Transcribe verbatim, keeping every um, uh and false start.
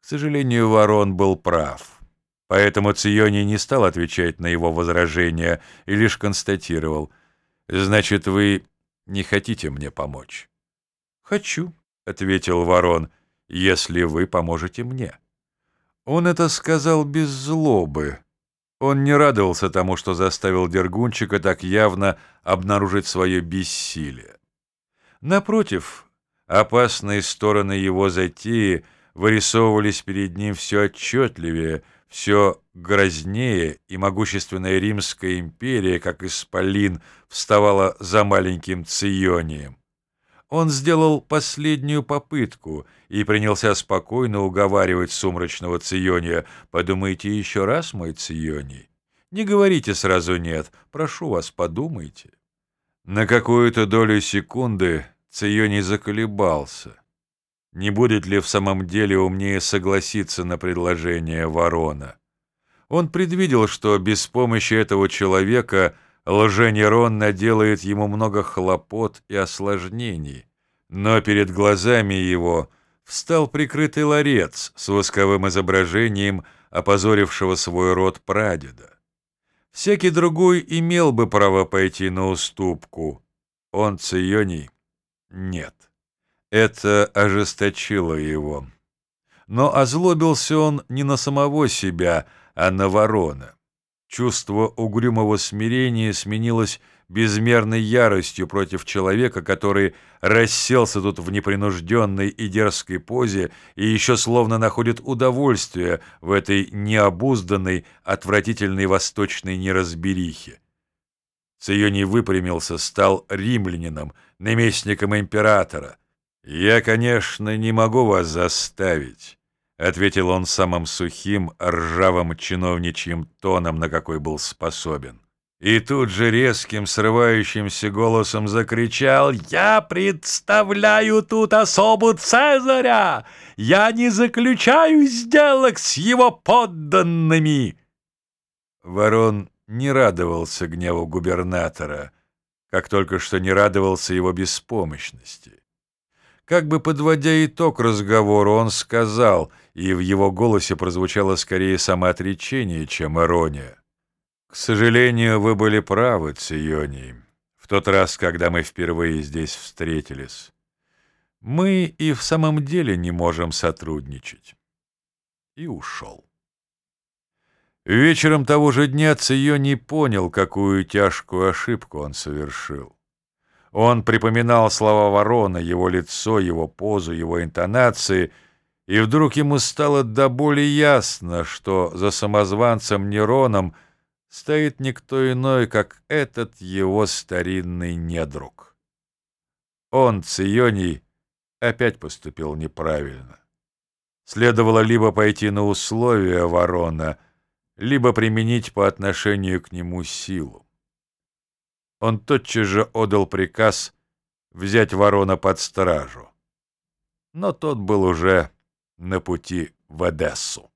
сожалению, Ворон был прав. Поэтому Ционий не стал отвечать на его возражения и лишь констатировал: «Значит, вы не хотите мне помочь?» «Хочу», — ответил Ворон, — «если вы поможете мне». Он это сказал без злобы. Он не радовался тому, что заставил Дергунчика так явно обнаружить свое бессилие. Напротив, опасные стороны его затеи вырисовывались перед ним все отчетливее, все грознее, и могущественная Римская империя, как исполин, вставала за маленьким Ционием. Он сделал последнюю попытку и принялся спокойно уговаривать сумрачного Циония: «Подумайте еще раз, мой Ционий. Не говорите сразу «нет», прошу вас, подумайте». На какую-то долю секунды Ционий заколебался. Не будет ли в самом деле умнее согласиться на предложение Ворона? Он предвидел, что без помощи этого человека Лженерон наделает ему много хлопот и осложнений, но перед глазами его встал прикрытый ларец с восковым изображением опозорившего свой род прадеда. Всякий другой имел бы право пойти на уступку. Он, Ционий, нет. Это ожесточило его. Но озлобился он не на самого себя, а на Ворона. Чувство угрюмого смирения сменилось безмерной яростью против человека, который расселся тут в непринужденной и дерзкой позе и еще словно находит удовольствие в этой необузданной, отвратительной восточной неразберихе. Ционий выпрямился, стал римлянином, наместником императора. «Я, конечно, не могу вас заставить», — ответил он самым сухим, ржавым чиновничьим тоном, на какой был способен. И тут же резким, срывающимся голосом закричал: «Я представляю тут особу Цезаря! Я не заключаю сделок с его подданными!» Ворон не радовался гневу губернатора, как только что не радовался его беспомощности. Как бы подводя итог разговору, он сказал, и в его голосе прозвучало скорее самоотречение, чем ирония: «К сожалению, вы были правы, Ционий, в тот раз, когда мы впервые здесь встретились. Мы и в самом деле не можем сотрудничать». И ушел. Вечером того же дня Ционий понял, какую тяжкую ошибку он совершил. Он припоминал слова Ворона, его лицо, его позу, его интонации, и вдруг ему стало до боли ясно, что за самозванцем Нероном стоит никто иной, как этот его старинный недруг. Он, Ционий, опять поступил неправильно. Следовало либо пойти на условия Ворона, либо применить по отношению к нему силу. Он тотчас же отдал приказ взять Ворона под стражу, но тот был уже на пути в Одессу.